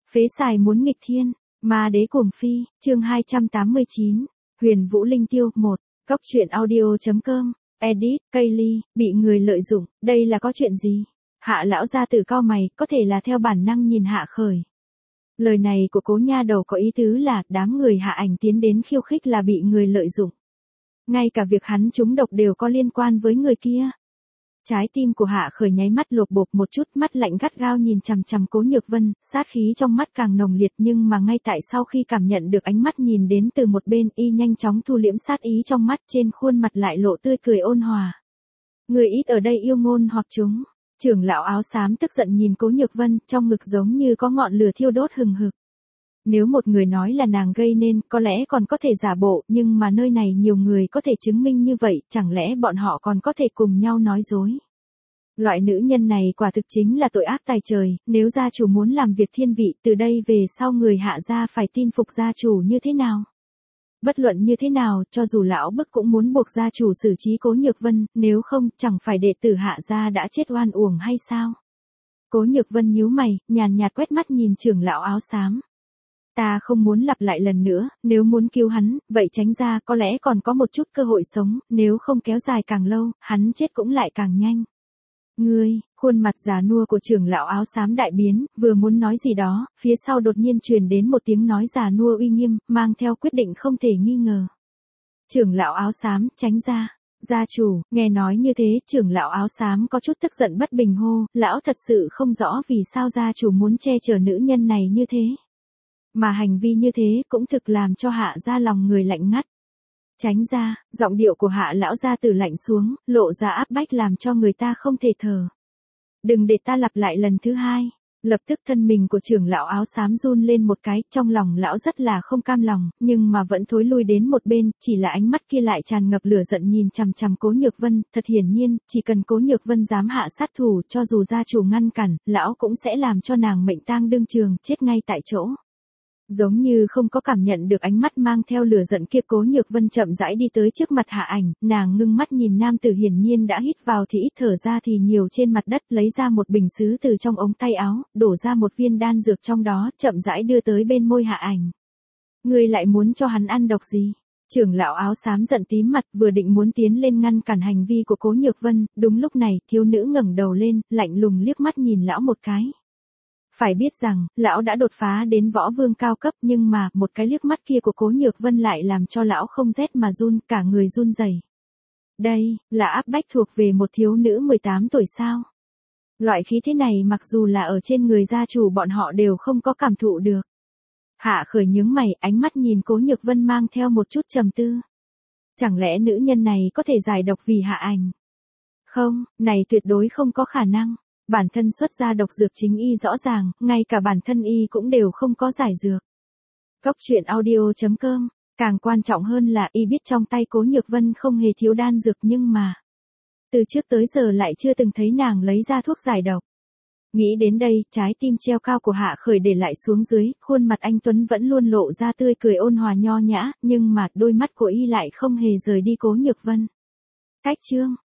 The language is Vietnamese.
Phế xài muốn nghịch thiên, ma đế cuồng phi, chương 289, Huyền Vũ Linh Tiêu 1, Góc truyện audio.com, edit, Kaylee, bị người lợi dụng, đây là có chuyện gì? Hạ lão gia tử cau mày, có thể là theo bản năng nhìn Hạ Khởi. Lời này của Cố nha đầu có ý tứ là đám người Hạ Ảnh tiến đến khiêu khích là bị người lợi dụng. Ngay cả việc hắn trúng độc đều có liên quan với người kia. Trái tim của Hạ Khởi nháy mắt lột bột một chút, mắt lạnh gắt gao nhìn chằm chằm Cố Nhược Vân, sát khí trong mắt càng nồng liệt, nhưng mà ngay tại sau khi cảm nhận được ánh mắt nhìn đến từ một bên, y nhanh chóng thu liễm sát ý trong mắt, trên khuôn mặt lại lộ tươi cười ôn hòa. Người ít ở đây yêu ngôn hoặc chúng. Trưởng lão áo xám tức giận nhìn Cố Nhược Vân, trong ngực giống như có ngọn lửa thiêu đốt hừng hực. Nếu một người nói là nàng gây nên, có lẽ còn có thể giả bộ, nhưng mà nơi này nhiều người có thể chứng minh như vậy, chẳng lẽ bọn họ còn có thể cùng nhau nói dối. Loại nữ nhân này quả thực chính là tội ác tày trời, nếu gia chủ muốn làm việc thiên vị, từ đây về sau người Hạ gia phải tin phục gia chủ như thế nào? Bất luận như thế nào, cho dù lão bức cũng muốn buộc gia chủ xử trí Cố Nhược Vân, nếu không, chẳng phải đệ tử Hạ gia đã chết oan uổng hay sao? Cố Nhược Vân nhíu mày, nhàn nhạt quét mắt nhìn trưởng lão áo xám. Ta không muốn lặp lại lần nữa, nếu muốn cứu hắn, vậy tránh ra, có lẽ còn có một chút cơ hội sống, nếu không kéo dài càng lâu, hắn chết cũng lại càng nhanh. Ngươi, khuôn mặt già nua của trưởng lão áo xám đại biến, vừa muốn nói gì đó, phía sau đột nhiên truyền đến một tiếng nói già nua uy nghiêm, mang theo quyết định không thể nghi ngờ. Trưởng lão áo xám, tránh ra. Gia chủ, nghe nói như thế, trưởng lão áo xám có chút tức giận bất bình hô, lão thật sự không rõ vì sao gia chủ muốn che chở nữ nhân này như thế. Mà hành vi như thế cũng thực làm cho Hạ gia lòng người lạnh ngắt. Tránh ra, giọng điệu của Hạ lão gia tử lạnh xuống, lộ ra áp bách làm cho người ta không thể thở. Đừng để ta lặp lại lần thứ hai. Lập tức thân mình của trưởng lão áo xám run lên một cái, trong lòng lão rất là không cam lòng, nhưng mà vẫn thối lui đến một bên, chỉ là ánh mắt kia lại tràn ngập lửa giận nhìn chằm chằm Cố Nhược Vân, thật hiển nhiên, chỉ cần Cố Nhược Vân dám hạ sát thủ, cho dù gia chủ ngăn cản, lão cũng sẽ làm cho nàng mệnh tang đương trường, chết ngay tại chỗ. Giống như không có cảm nhận được ánh mắt mang theo lửa giận kia, Cố Nhược Vân chậm rãi đi tới trước mặt Hạ Ảnh, nàng ngưng mắt nhìn nam tử hiển nhiên đã hít vào thì ít thở ra thì nhiều trên mặt đất, lấy ra một bình sứ từ trong ống tay áo, đổ ra một viên đan dược trong đó, chậm rãi đưa tới bên môi Hạ Ảnh. Ngươi lại muốn cho hắn ăn độc gì? Trưởng lão áo xám giận tím mặt, vừa định muốn tiến lên ngăn cản hành vi của Cố Nhược Vân, đúng lúc này, thiếu nữ ngẩng đầu lên, lạnh lùng liếc mắt nhìn lão một cái. Phải biết rằng, lão đã đột phá đến võ vương cao cấp, nhưng mà, một cái liếc mắt kia của Cố Nhược Vân lại làm cho lão không rét mà run, cả người run rẩy. Đây, là áp bách thuộc về một thiếu nữ 18 tuổi sao? Loại khí thế này mặc dù là ở trên người gia chủ bọn họ đều không có cảm thụ được. Hạ Khởi nhướng mày, ánh mắt nhìn Cố Nhược Vân mang theo một chút trầm tư. Chẳng lẽ nữ nhân này có thể giải độc vì Hạ Ảnh? Không, này tuyệt đối không có khả năng. Bản thân xuất ra độc dược chính y rõ ràng, ngay cả bản thân y cũng đều không có giải dược. Góc truyện audio.com, càng quan trọng hơn là y biết trong tay Cố Nhược Vân không hề thiếu đan dược, nhưng mà từ trước tới giờ lại chưa từng thấy nàng lấy ra thuốc giải độc. Nghĩ đến đây, trái tim treo cao của Hạ Khởi để lại xuống dưới, khuôn mặt anh tuấn vẫn luôn lộ ra tươi cười ôn hòa nho nhã, nhưng mà đôi mắt của y lại không hề rời đi Cố Nhược Vân. Cách chương